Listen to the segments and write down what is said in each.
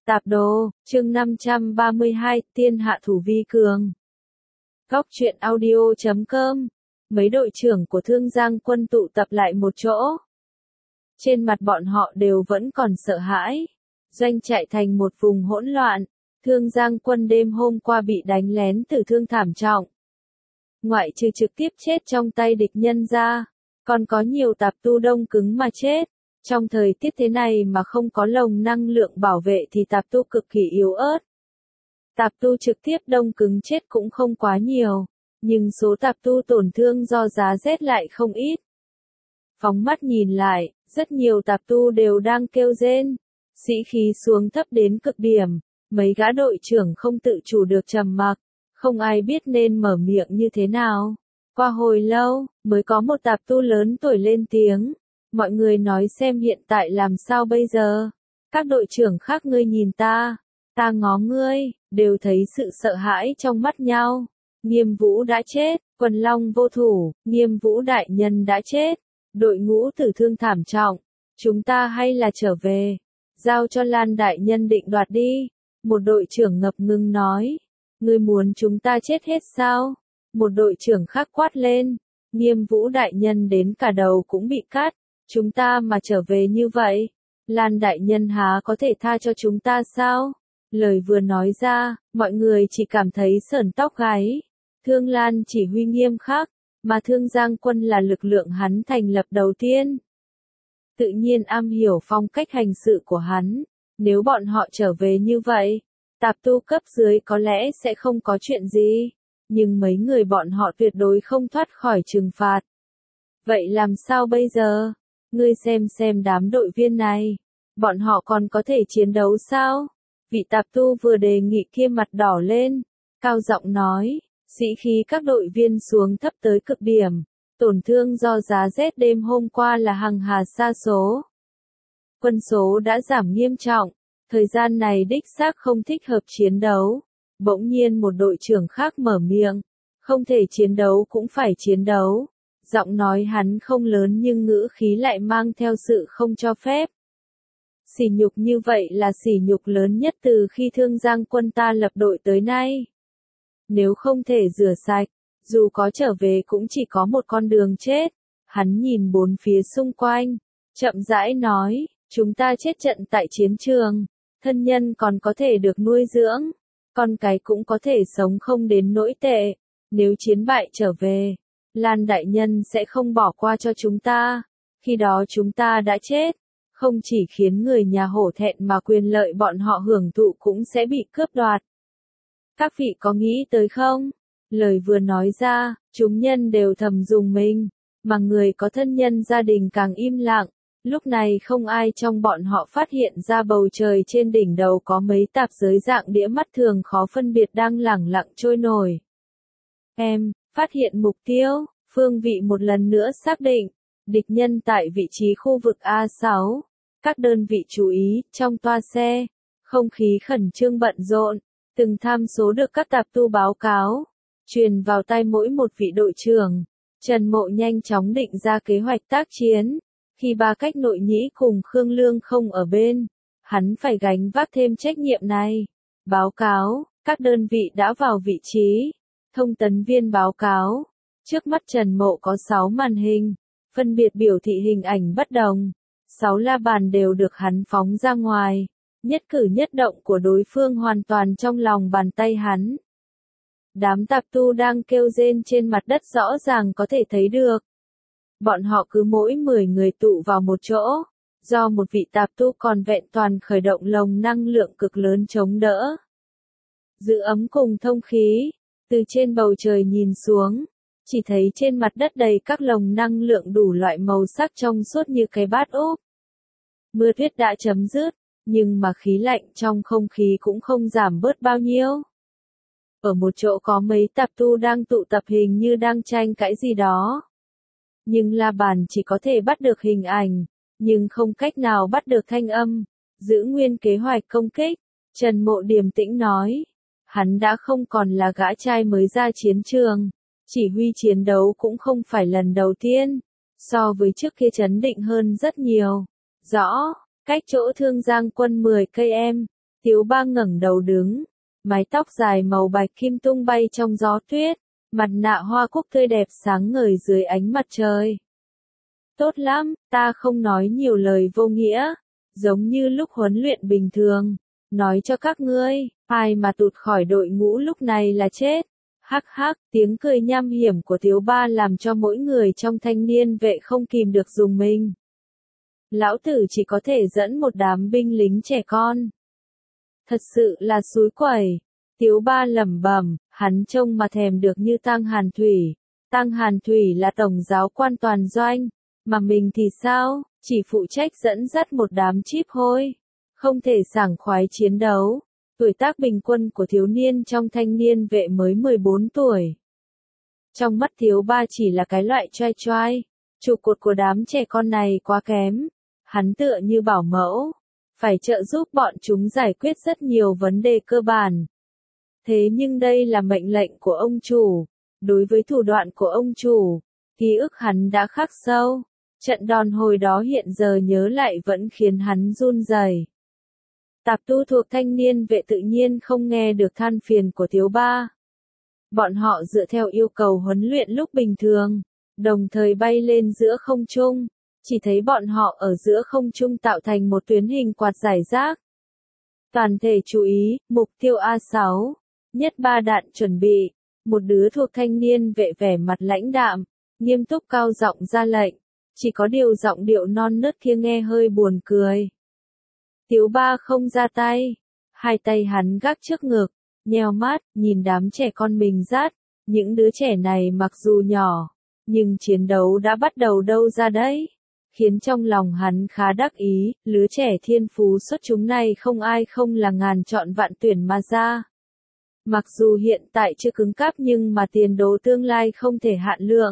Tạp đồ, chương 532, Tiên hạ thủ vi cường. Góc truyện audio.com. Mấy đội trưởng của Thương Giang quân tụ tập lại một chỗ. Trên mặt bọn họ đều vẫn còn sợ hãi. Doanh chạy thành một vùng hỗn loạn. Thương Giang quân đêm hôm qua bị đánh lén tử thương thảm trọng. Ngoại trừ trực tiếp chết trong tay địch nhân ra, còn có nhiều tạp tu đông cứng mà chết. Trong thời tiết thế này mà không có lồng năng lượng bảo vệ thì tạp tu cực kỳ yếu ớt. Tạp tu trực tiếp đông cứng chết cũng không quá nhiều, nhưng số tạp tu tổn thương do giá rét lại không ít. Phóng mắt nhìn lại, rất nhiều tạp tu đều đang kêu rên, sĩ khí xuống thấp đến cực điểm, mấy gã đội trưởng không tự chủ được trầm mặc, không ai biết nên mở miệng như thế nào. Qua hồi lâu, mới có một tạp tu lớn tuổi lên tiếng. Mọi người nói xem hiện tại làm sao bây giờ. Các đội trưởng khác ngươi nhìn ta ngó ngươi, đều thấy sự sợ hãi trong mắt nhau. Nghiêm Vũ đã chết, Quần Long vô thủ, Nghiêm Vũ đại nhân đã chết, đội ngũ tử thương thảm trọng. Chúng ta hay là trở về, giao cho Lan đại nhân định đoạt đi. Một đội trưởng ngập ngừng nói. Ngươi muốn chúng ta chết hết sao? Một đội trưởng khác quát lên. Nghiêm Vũ đại nhân đến cả đầu cũng bị cắt. Chúng ta mà trở về như vậy, Lan đại nhân há có thể tha cho chúng ta sao? Lời vừa nói ra, mọi người chỉ cảm thấy sởn tóc gáy. Thương Lan chỉ huy nghiêm khắc, mà Thương Giang quân là lực lượng hắn thành lập đầu tiên. Tự nhiên am hiểu phong cách hành sự của hắn, nếu bọn họ trở về như vậy, tạp tu cấp dưới có lẽ sẽ không có chuyện gì, nhưng mấy người bọn họ tuyệt đối không thoát khỏi trừng phạt. Vậy làm sao bây giờ? Ngươi xem đám đội viên này, bọn họ còn có thể chiến đấu sao? Vị tạp tu vừa đề nghị kia mặt đỏ lên, cao giọng nói, sĩ khí các đội viên xuống thấp tới cực điểm, tổn thương do giá rét đêm hôm qua là hằng hà sa số. Quân số đã giảm nghiêm trọng, thời gian này đích xác không thích hợp chiến đấu. Bỗng nhiên một đội trưởng khác mở miệng, không thể chiến đấu cũng phải chiến đấu. Giọng nói hắn không lớn nhưng ngữ khí lại mang theo sự không cho phép. Sỉ nhục như vậy là sỉ nhục lớn nhất từ khi Thương Giang quân ta lập đội tới nay. Nếu không thể rửa sạch, dù có trở về cũng chỉ có một con đường chết. Hắn nhìn bốn phía xung quanh, chậm rãi nói, chúng ta chết trận tại chiến trường, thân nhân còn có thể được nuôi dưỡng, con cái cũng có thể sống không đến nỗi tệ. Nếu chiến bại trở về, Lan đại nhân sẽ không bỏ qua cho chúng ta. Khi đó chúng ta đã chết, không chỉ khiến người nhà hổ thẹn mà quyền lợi bọn họ hưởng thụ cũng sẽ bị cướp đoạt. Các vị có nghĩ tới không? Lời vừa nói ra, chúng nhân đều thầm rùng mình, mà người có thân nhân gia đình càng im lặng. Lúc này không ai trong bọn họ phát hiện ra bầu trời trên đỉnh đầu có mấy tạp giới dạng đĩa mắt thường khó phân biệt đang lẳng lặng trôi nổi. Phát hiện mục tiêu, phương vị một lần nữa xác định, địch nhân tại vị trí khu vực A6. Các đơn vị chú ý, trong toa xe, không khí khẩn trương bận rộn, từng tham số được các tạp tu báo cáo, truyền vào tai mỗi một vị đội trưởng. Trần Mộ nhanh chóng định ra kế hoạch tác chiến. Khi Ba Cách Nội Nhĩ cùng Khương Lương không ở bên, hắn phải gánh vác thêm trách nhiệm này. Báo cáo, các đơn vị đã vào vị trí. Thông tấn viên báo cáo, trước mắt Trần Mộ có 6 màn hình, phân biệt biểu thị hình ảnh bất đồng. 6 la bàn đều được hắn phóng ra ngoài, nhất cử nhất động của đối phương hoàn toàn trong lòng bàn tay hắn. Đám tạp tu đang kêu rên trên mặt đất rõ ràng có thể thấy được. Bọn họ cứ mỗi 10 người tụ vào một chỗ, do một vị tạp tu còn vẹn toàn khởi động lồng năng lượng cực lớn chống đỡ. Giữ ấm cùng thông khí, từ trên bầu trời nhìn xuống, chỉ thấy trên mặt đất đầy các lồng năng lượng đủ loại màu sắc trong suốt như cái bát úp. Mưa tuyết đã chấm dứt, nhưng mà khí lạnh trong không khí cũng không giảm bớt bao nhiêu. Ở một chỗ có mấy tạp tu đang tụ tập hình như đang tranh cãi gì đó. Nhưng la bàn chỉ có thể bắt được hình ảnh, nhưng không cách nào bắt được thanh âm. Giữ nguyên kế hoạch công kích, Trần Mộ điềm tĩnh nói. Hắn đã không còn là gã trai mới ra chiến trường, chỉ huy chiến đấu cũng không phải lần đầu tiên, so với trước kia trấn định hơn rất nhiều. Rõ, cách chỗ Thương Giang quân 10 cây em, Tiếu Ba ngẩng đầu đứng, mái tóc dài màu bạch kim tung bay trong gió tuyết, mặt nạ hoa cúc tươi đẹp sáng ngời dưới ánh mặt trời. Tốt lắm, ta không nói nhiều lời vô nghĩa, giống như lúc huấn luyện bình thường. Nói cho các ngươi, ai mà tụt khỏi đội ngũ lúc này là chết. Hắc hắc, tiếng cười nham hiểm của Tiếu Ba làm cho mỗi người trong thanh niên vệ không kìm được rùng mình. Lão tử chỉ có thể dẫn một đám binh lính trẻ con. Thật sự là xúi quẩy. Tiếu Ba lẩm bẩm, hắn trông mà thèm được như Tăng Hàn Thủy. Tăng Hàn Thủy là tổng giáo quan toàn doanh, mà mình thì sao, chỉ phụ trách dẫn dắt một đám chíp hôi. Không thể sảng khoái chiến đấu. Tuổi tác bình quân của thiếu niên trong thanh niên vệ mới 14 tuổi. Trong mắt Tiếu Ba chỉ là cái loại choai choai. Trụ cột của đám trẻ con này quá kém. Hắn tựa như bảo mẫu. Phải trợ giúp bọn chúng giải quyết rất nhiều vấn đề cơ bản. Thế nhưng đây là mệnh lệnh của ông chủ. Đối với thủ đoạn của ông chủ, ký ức hắn đã khắc sâu. Trận đòn hồi đó hiện giờ nhớ lại vẫn khiến hắn run rẩy. Tạp tu thuộc thanh niên vệ tự nhiên không nghe được than phiền của Tiếu Ba. Bọn họ dựa theo yêu cầu huấn luyện lúc bình thường, đồng thời bay lên giữa không trung, chỉ thấy bọn họ ở giữa không trung tạo thành một tuyến hình quạt rải rác. Toàn thể chú ý, mục tiêu A6, nhất ba đạn chuẩn bị, một đứa thuộc thanh niên vệ vẻ mặt lãnh đạm, nghiêm túc cao giọng ra lệnh, chỉ có điều giọng điệu non nớt kia nghe hơi buồn cười. Tiếu Ba không ra tay, hai tay hắn gác trước ngực, nheo mắt, nhìn đám trẻ con mình dắt, những đứa trẻ này mặc dù nhỏ, nhưng chiến đấu đã bắt đầu đâu ra đấy, khiến trong lòng hắn khá đắc ý, lứa trẻ thiên phú xuất chúng này không ai không là ngàn chọn vạn tuyển mà ra. Mặc dù hiện tại chưa cứng cáp nhưng mà tiền đồ tương lai không thể hạn lượng.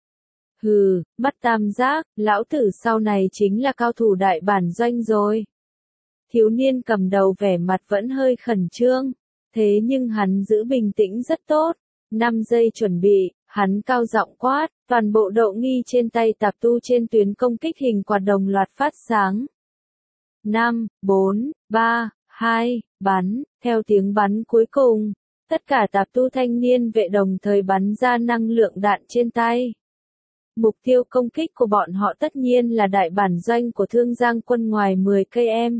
Hừ, mắt tam giác, lão tử sau này chính là cao thủ đại bản doanh rồi. Thiếu niên cầm đầu vẻ mặt vẫn hơi khẩn trương, thế nhưng hắn giữ bình tĩnh rất tốt. 5 giây chuẩn bị, hắn cao giọng quát, toàn bộ đậu nghi trên tay tạp tu trên tuyến công kích hình quạt đồng loạt phát sáng. 5, 4, 3, 2, bắn, theo tiếng bắn cuối cùng, tất cả tạp tu thanh niên vệ đồng thời bắn ra năng lượng đạn trên tay. Mục tiêu công kích của bọn họ tất nhiên là đại bản doanh của Thương Giang quân ngoài 10 km.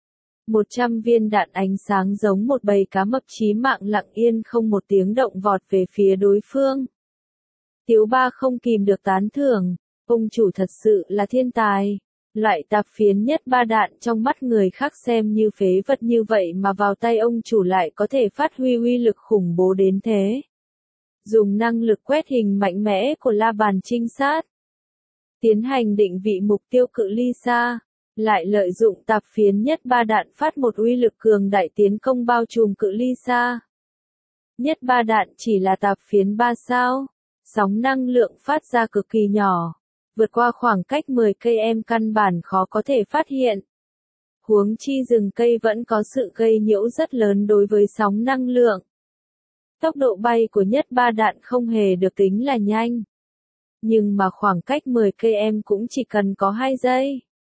100 viên đạn ánh sáng giống một bầy cá mập chí mạng lặng yên không một tiếng động vọt về phía đối phương. Tiếu Ba không kìm được tán thưởng, ông chủ thật sự là thiên tài. Loại tạp phiến nhất ba đạn trong mắt người khác xem như phế vật như vậy mà vào tay ông chủ lại có thể phát huy uy lực khủng bố đến thế. Dùng năng lực quét hình mạnh mẽ của la bàn trinh sát, tiến hành định vị mục tiêu cự ly xa, lại lợi dụng tạp phiến nhất ba đạn phát một uy lực cường đại tiến công bao trùm cự ly xa. Nhất ba đạn chỉ là tạp phiến 3 sao, sóng năng lượng phát ra cực kỳ nhỏ, vượt qua khoảng cách 10 km căn bản khó có thể phát hiện. Huống chi rừng cây vẫn có sự gây nhiễu rất lớn đối với sóng năng lượng. Tốc độ bay của nhất ba đạn không hề được tính là nhanh. Nhưng mà khoảng cách 10 km cũng chỉ cần có 2 giây.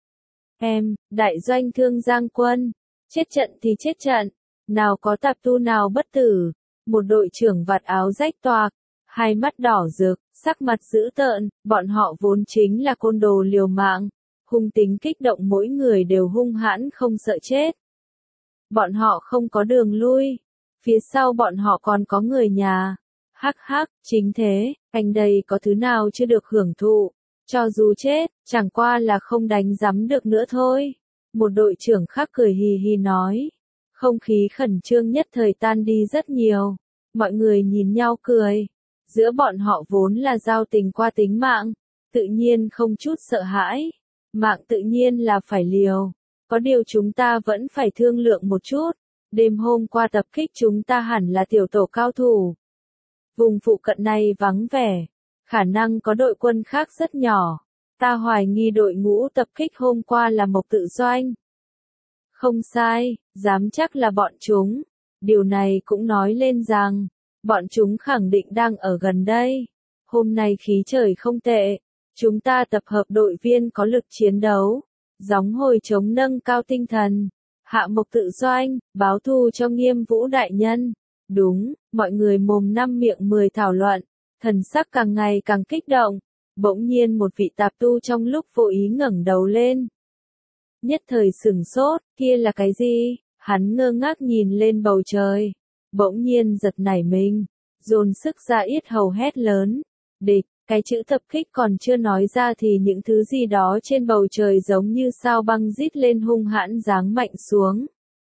Đại doanh Thương Giang quân, chết trận thì chết trận, nào có tạp tu nào bất tử. Một đội trưởng vạt áo rách toạc, hai mắt đỏ rực, sắc mặt dữ tợn, bọn họ vốn chính là côn đồ liều mạng, hung tính kích động mỗi người đều hung hãn không sợ chết. Bọn họ không có đường lui, phía sau bọn họ còn có người nhà. Hắc hắc, chính thế, anh đây có thứ nào chưa được hưởng thụ, cho dù chết, chẳng qua là không đánh giấm được nữa thôi. Một đội trưởng khác cười hì hì nói, không khí khẩn trương nhất thời tan đi rất nhiều, mọi người nhìn nhau cười. Giữa bọn họ vốn là giao tình qua tính mạng, tự nhiên không chút sợ hãi, mạng tự nhiên là phải liều. Có điều chúng ta vẫn phải thương lượng một chút, đêm hôm qua tập kích chúng ta hẳn là tiểu tổ cao thủ. Vùng phụ cận này vắng vẻ, khả năng có đội quân khác rất nhỏ, ta hoài nghi đội ngũ tập kích hôm qua là Mộc Tự Doanh. Không sai, dám chắc là bọn chúng, điều này cũng nói lên rằng, bọn chúng khẳng định đang ở gần đây. Hôm nay khí trời không tệ, chúng ta tập hợp đội viên có lực chiến đấu, gióng hồi chống nâng cao tinh thần. Hạ Mộc tự doanh, báo thù cho Nghiêm Vũ đại nhân. Đúng, mọi người mồm năm miệng mười thảo luận, thần sắc càng ngày càng kích động. Bỗng nhiên một vị tạp tu trong lúc vô ý ngẩng đầu lên. Nhất thời sửng sốt, kia là cái gì? Hắn ngơ ngác nhìn lên bầu trời. Bỗng nhiên giật nảy mình, dồn sức ra yết hầu hét lớn. Địch, cái chữ tập kích còn chưa nói ra thì những thứ gì đó trên bầu trời giống như sao băng rít lên hung hãn giáng mạnh xuống.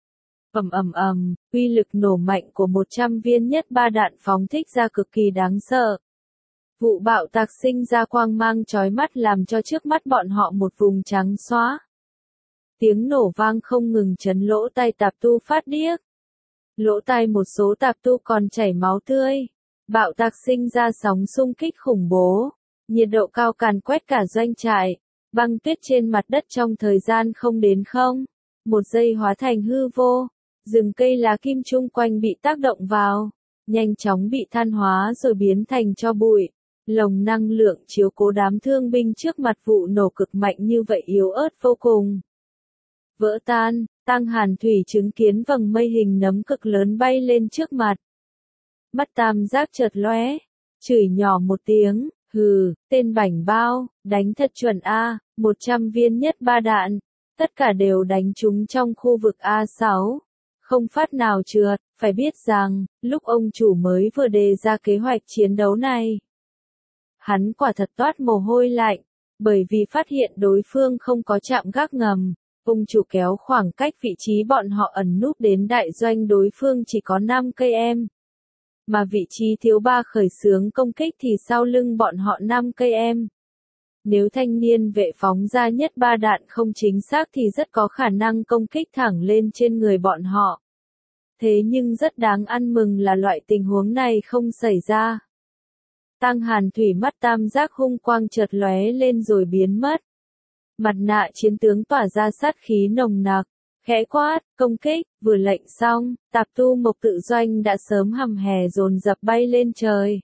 Uy lực nổ mạnh của 100 viên nhất ba đạn phóng thích ra cực kỳ đáng sợ. Vụ bạo tạc sinh ra quang mang chói mắt làm cho trước mắt bọn họ một vùng trắng xóa. Tiếng nổ vang không ngừng chấn lỗ tai tạp tu phát điếc. Lỗ tai một số tạp tu còn chảy máu tươi. Bạo tạc sinh ra sóng xung kích khủng bố. Nhiệt độ cao càn quét cả doanh trại. Băng tuyết trên mặt đất trong thời gian không đến không. Một giây hóa thành hư vô. Rừng cây lá kim chung quanh bị tác động vào. Nhanh chóng bị than hóa rồi biến thành tro bụi. Lồng năng lượng chiếu cố đám thương binh trước mặt vụ nổ cực mạnh như vậy yếu ớt vô cùng. Vỡ tan, Tăng Hàn Thủy chứng kiến vầng mây hình nấm cực lớn bay lên trước mặt. Mắt tam giác chợt lóe, chửi nhỏ một tiếng, hừ, tên bảnh bao, đánh thật chuẩn A, 100 viên nhất ba đạn, tất cả đều đánh trúng trong khu vực A6. Không phát nào trượt, phải biết rằng, lúc ông chủ mới vừa đề ra kế hoạch chiến đấu này. Hắn quả thật toát mồ hôi lạnh, bởi vì phát hiện đối phương không có trạm gác ngầm. Ông chủ kéo khoảng cách vị trí bọn họ ẩn núp đến đại doanh đối phương chỉ có 5 cây em. Mà vị trí thiếu 3 khởi xướng công kích thì sau lưng bọn họ 5 cây em. Nếu thanh niên vệ phóng ra nhất ba đạn không chính xác thì rất có khả năng công kích thẳng lên trên người bọn họ. Thế nhưng rất đáng ăn mừng là loại tình huống này không xảy ra. Tăng Hàn Thủy mắt tam giác hung quang chợt lóe lên rồi biến mất. Mặt nạ chiến tướng tỏa ra sát khí nồng nặc, khẽ quát, công kích, vừa lệnh xong, tạp tu Mộc tự doanh đã sớm hầm hè dồn dập bay lên trời.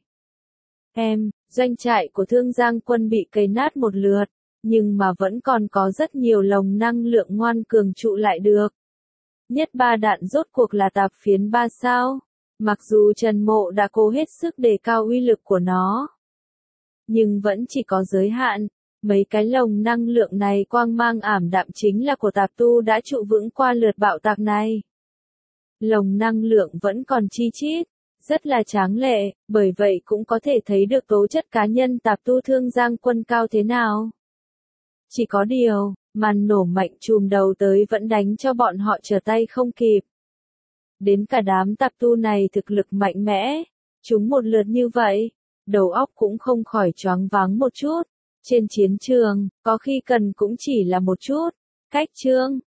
Doanh trại của Thương Giang quân bị cấy nát một lượt, nhưng mà vẫn còn có rất nhiều lồng năng lượng ngoan cường trụ lại được. Nhất ba đạn rốt cuộc là tạp phiến 3 sao, mặc dù Trần Mộ đã cố hết sức đề cao uy lực của nó, nhưng vẫn chỉ có giới hạn. Mấy cái lồng năng lượng này quang mang ảm đạm chính là của tạp tu đã trụ vững qua lượt bạo tạc này. Lồng năng lượng vẫn còn chi chít, rất là tráng lệ, bởi vậy cũng có thể thấy được tố chất cá nhân tạp tu Thương Giang quân cao thế nào. Chỉ có điều, màn nổ mạnh chùm đầu tới vẫn đánh cho bọn họ trở tay không kịp. Đến cả đám tạp tu này thực lực mạnh mẽ, chúng một lượt như vậy, đầu óc cũng không khỏi choáng váng một chút. Trên chiến trường, có khi cần cũng chỉ là một chút, cách trương,